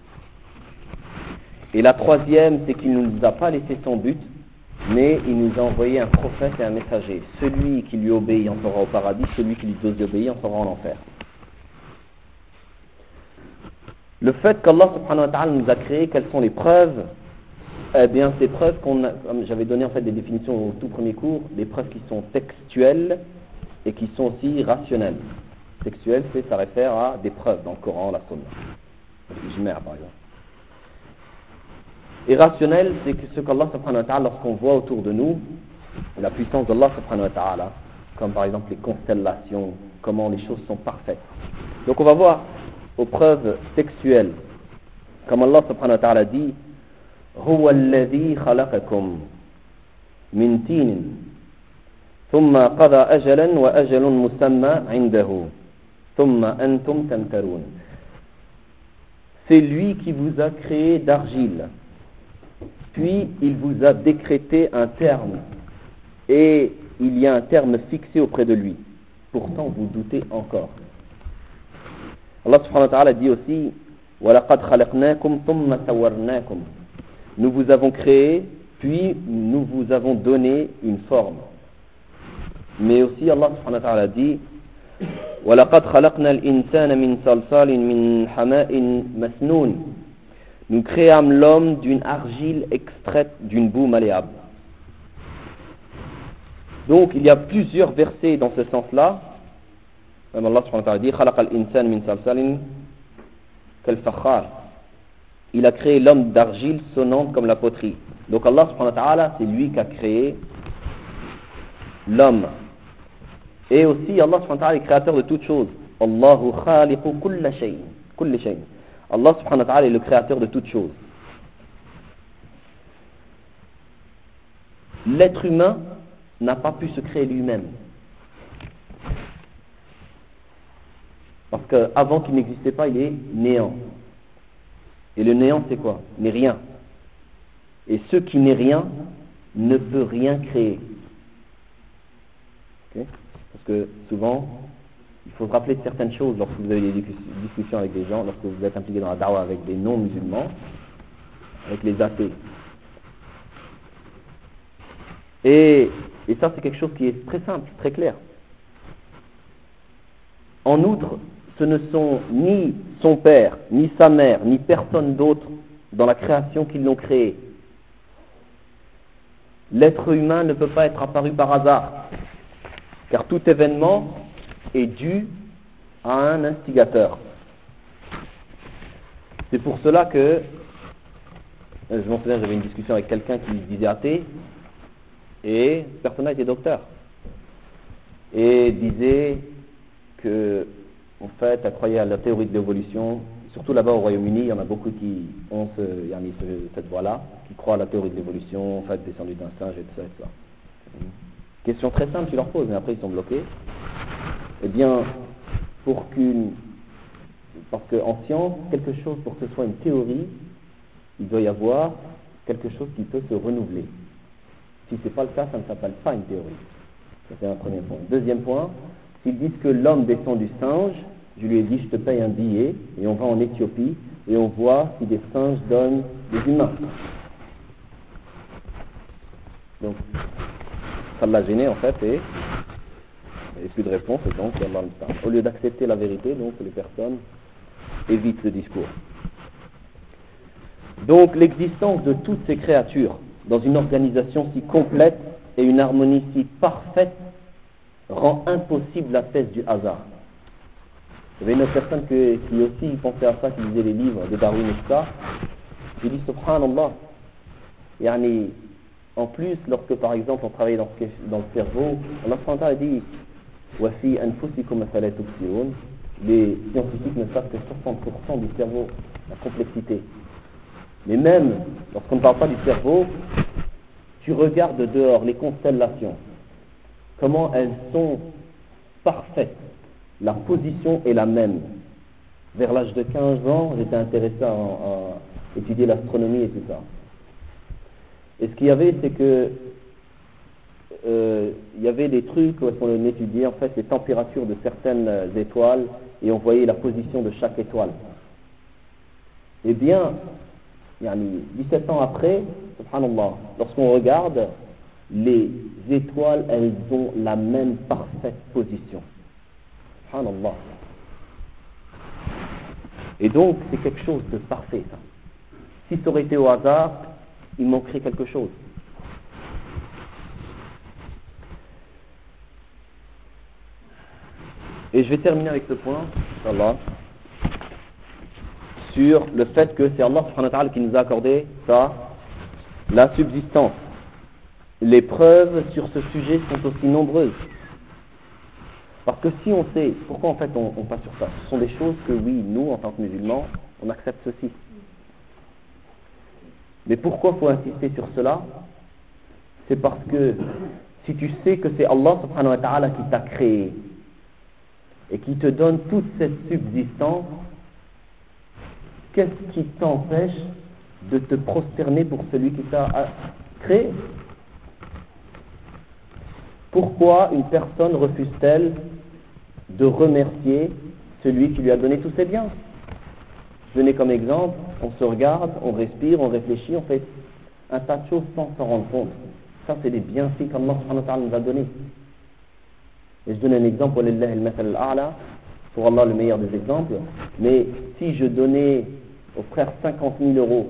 Et la troisième, c'est qu'il ne nous a pas laissé son but, mais il nous a envoyé un prophète et un messager. Celui qui lui obéit en sera au paradis, celui qui lui désobéit en sera en enfer. Le fait qu'Allah subhanahu wa ta'ala nous a créés, quelles sont les preuves? Eh bien, ces preuves qu'on a, comme j'avais donné en fait des définitions au tout premier cours, des preuves qui sont textuelles et qui sont aussi rationnelles. Textuelles, c'est ça réfère à des preuves dans le Coran, la Sunna, l'Ijma' par exemple. Et rationnel, c'est que ce qu'Allah subhanahu wa ta'ala, lorsqu'on voit autour de nous la puissance d'Allah subhanahu wa ta'ala, comme par exemple les constellations, comment les choses sont parfaites. Donc on va voir aux preuves textuelles, comme Allah subhanahu wa ta'ala dit هو الذي خلقكم من تين ثم قضى أجلا وأجل مسمى عنده ثم أنتم تمترون. C'est lui qui vous a créé d'argile, puis il vous a décrété un terme, et il y a un terme fixé auprès de lui. Pourtant vous doutez encore. Allah subhanahu wa ta'ala dit aussi وَلَقَدْ خَلَقْنَاكُمْ ثُمَّ سَوَّرْنَاكُمْ. Nous vous avons créé, puis nous vous avons donné une forme. Mais aussi Allah subhanahu wa ta'ala dit وَلَقَدْ خَلَقْنَا الْإِنسَانَ مِنْ صَلْصَالٍ مِنْ حَمَاءٍ مَسْنُونٍ. Nous créâmes l'homme d'une argile extraite d'une boue malléable. Donc il y a plusieurs versets dans ce sens-là. Même Allah subhanahu wa ta'ala dit خَلَقَ الْإِنسَانَ مِنْ صَلْصَالٍ كَالْفَخَّارِ. Il a créé l'homme d'argile sonnante comme la poterie. Donc Allah subhanahu wa ta'ala, c'est lui qui a créé l'homme. Et aussi, Allah subhanahu wa ta'ala est créateur de toutes choses. Allahu khaliqu kulla shay. Kulli shay. Allah subhanahu wa ta'ala est le créateur de toutes choses. L'être humain n'a pas pu se créer lui-même. Parce qu'avant qu'il n'existait pas, il est néant. Et le néant, c'est quoi? N'est rien. Et ce qui n'est rien ne peut rien créer. Okay? Parce que souvent, il faut se rappeler de certaines choses lorsque vous avez des discussions avec des gens, lorsque vous êtes impliqué dans la dawa avec des non-musulmans, avec les athées. Et, et ça, c'est quelque chose qui est très simple, très clair. En outre, ce ne sont ni son père, ni sa mère, ni personne d'autre dans la création qui l'ont créé. L'être humain ne peut pas être apparu par hasard, car tout événement est dû à un instigateur. C'est pour cela que, je m'en souviens, j'avais une discussion avec quelqu'un qui disait athée, et ce personnage était docteur, et disait que, en fait, elle croyait à la théorie de l'évolution. Surtout là-bas au Royaume-Uni, il y en a beaucoup qui ont ce, cette voie-là, qui croient à la théorie de l'évolution, en fait, descendue d'un singe et tout ça et tout ça. Question très simple, tu leur poses, mais après ils sont bloqués. Eh bien, pour qu'une... Parce qu'en science, quelque chose, pour que ce soit une théorie, il doit y avoir quelque chose qui peut se renouveler. Si ce n'est pas le cas, ça ne s'appelle pas une théorie. Ça, c'est un premier point. Deuxième point, s'ils disent que l'homme descend du singe, je lui ai dit, je te paye un billet, et on va en Éthiopie, et on voit si des singes donnent des humains. Donc, ça l'a gêné en fait, et il n'y a plus de réponse, et donc, au lieu d'accepter la vérité, donc les personnes évitent le discours. Donc, l'existence de toutes ces créatures, dans une organisation si complète et une harmonie si parfaite, rend impossible la thèse du hasard. Il y avait une autre personne que, qui aussi pensait à ça, qui lisait les livres de Darwin et tout ça. J'ai dit, subhanallah, yani, en plus, lorsque par exemple on travaille dans, dans le cerveau, Allah a dit, Wafi anfusikum afala tubsirun, les scientifiques ne savent que soixante pour cent du cerveau, la complexité. Mais même, lorsqu'on ne parle pas du cerveau, tu regardes dehors les constellations, comment elles sont parfaites. La position est la même. Vers l'âge de quinze ans, j'étais intéressé à, à étudier l'astronomie et tout ça. Et ce qu'il y avait, c'est que euh, il y avait des trucs où on étudiait en fait les températures de certaines étoiles et on voyait la position de chaque étoile. Eh bien, dix-sept ans après, subhanallah, lorsqu'on regarde, les étoiles, elles ont la même parfaite position. Subhanallah. Et donc, c'est quelque chose de parfait, ça. Si ça aurait été au hasard, il manquerait quelque chose. Et je vais terminer avec ce point, Inch'Allah, sur le fait que c'est Allah subhanahu wa ta'ala qui nous a accordé ça, la subsistance. Les preuves sur ce sujet sont aussi nombreuses. Parce que si on sait, pourquoi en fait on, on passe sur ça? Ce sont des choses que oui, nous, en tant que musulmans, on accepte ceci. Mais pourquoi faut insister sur cela? C'est parce que si tu sais que c'est Allah subhanahu wa ta'ala qui t'a créé et qui te donne toute cette subsistance, qu'est-ce qui t'empêche de te prosterner pour celui qui t'a créé? Pourquoi une personne refuse-t-elle de remercier celui qui lui a donné tous ses biens? Je donnais comme exemple, on se regarde, on respire, on réfléchit, on fait un tas de choses sans s'en rendre compte. Ça, c'est des bienfaits qu'Allah subhanahu wa ta'ala nous a donnés. Et je donne un exemple, pour Allah le meilleur des exemples, mais si je donnais au frère cinquante mille euros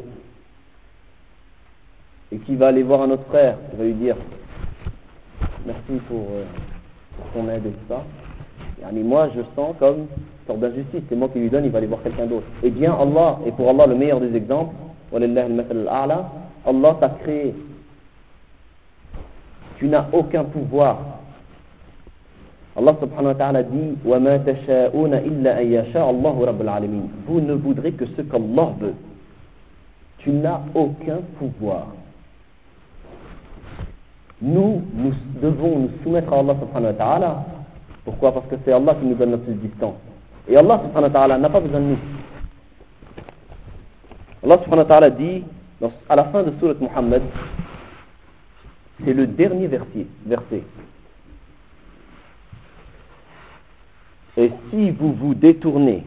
et qu'il va aller voir un autre frère, il va lui dire merci pour, euh, pour ton aide et tout ça, et moi je sens comme une sorte d'injustice, c'est moi qui lui donne, il va aller voir quelqu'un d'autre. Eh bien Allah, et pour Allah le meilleur des exemples, Allah t'a créé. Tu n'as aucun pouvoir Allah subhanahu wa ta'ala dit وَمَا تَشَاءُونَ إِلَّا أَن يَشَاءَ اللَّهُ رَبُّ الْعَالَمِينَ. Vous ne voudrez que ce qu'Allah veut. Tu n'as aucun pouvoir. Nous, nous devons nous soumettre à Allah subhanahu wa ta'ala. Pourquoi? Parce que c'est Allah qui nous donne notre subsistance. Et Allah subhanahu wa ta'ala n'a pas besoin de nous. Allah subhanahu wa ta'ala dit, à la fin de Surat Muhammad, c'est le dernier verset, verset. Et si vous vous détournez,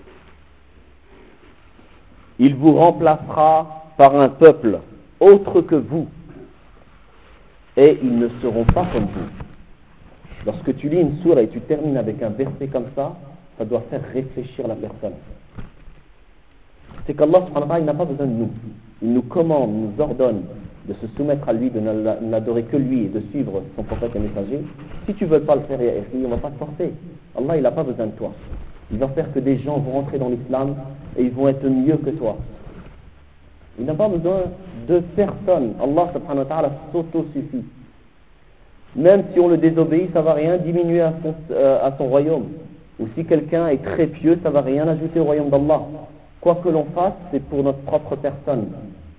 il vous remplacera par un peuple autre que vous, et ils ne seront pas comme vous. Lorsque tu lis une sourate et tu termines avec un verset comme ça, ça doit faire réfléchir la personne. C'est qu'Allah subhanahu wa ta'ala, il n'a pas besoin de nous. Il nous commande, nous ordonne de se soumettre à lui, de ne l'adorer que lui et de suivre son prophète et messager. Si tu ne veux pas le faire, on ne va pas te forcer. Allah, il n'a pas besoin de toi. Il va faire que des gens vont rentrer dans l'islam et ils vont être mieux que toi. Il n'a pas besoin de personne. Allah subhanahu wa ta'ala s'auto-suffit. Même si on le désobéit, ça ne va rien diminuer à son, euh, à son royaume. Ou si quelqu'un est très pieux, ça ne va rien ajouter au royaume d'Allah. Quoi que l'on fasse, c'est pour notre propre personne.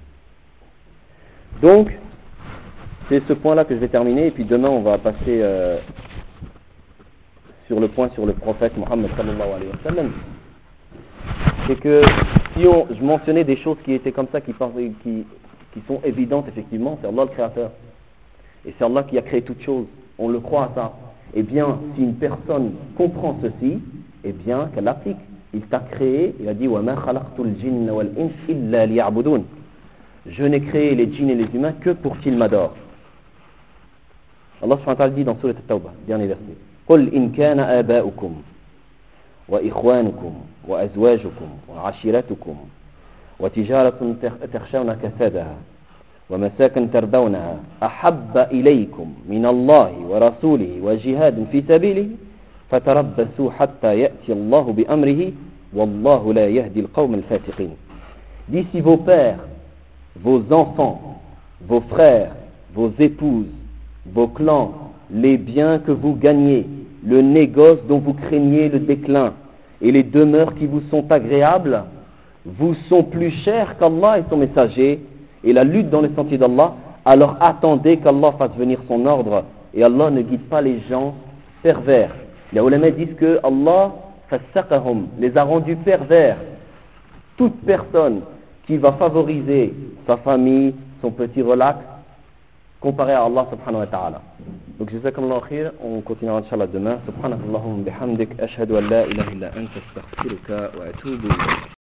Donc, c'est ce point-là que je vais terminer, et puis demain on va passer euh, sur le point sur le prophète Mohammed sallallahu alayhi wa sallam. C'est que si on, je mentionnais des choses qui étaient comme ça, qui, qui, qui sont évidentes effectivement, c'est Allah le créateur. Et c'est Allah qui a créé toutes choses, on le croit à ça. Eh bien, si une personne comprend ceci, eh bien, qu'elle l'applique. Il t'a créé, il a dit وَمَا خَلَقْتُ الْجِنَّ وَالْإِنسِ إِلَّا لِيَعْبُدُونَ. Je n'ai créé les djinns et les humains que pour qu'ils m'adorent. Allah subhanahu wa ta'ala dit dans Surat At-Tawbah, dernier verset, قُلْ إِنْ كَانَ آبَاؤُكُمْ وإخوانكم وأزواجكم وعشيرتكم وتجارة تخشون كسادها ومساكن ترضونها أحب إليكم من الله ورسوله وجهاد في سبيله فتربصوا حتى يأتي الله بأمره والله لا يهدي القوم الفاسقين. Dis si vos pères, vos enfants, vos frères, vos épouses, vos clans, les biens que vous gagnez, le négoce dont vous craignez le déclin et les demeures qui vous sont agréables vous sont plus chers qu'Allah et son messager et la lutte dans les sentiers d'Allah, alors attendez qu'Allah fasse venir son ordre et Allah ne guide pas les gens pervers. Les ulama disent que Allah fassaqahum, les a rendus pervers. Toute personne qui va favoriser sa famille, son petit relax, comparé à Allah subhanahu wa ta'ala. Donc jazakallahu khair, on continuera inshallah demain. Subhanakallahumma bihamdik, ashhadu an la ilaha illa anta astaghfiruka wa atubu ilayk.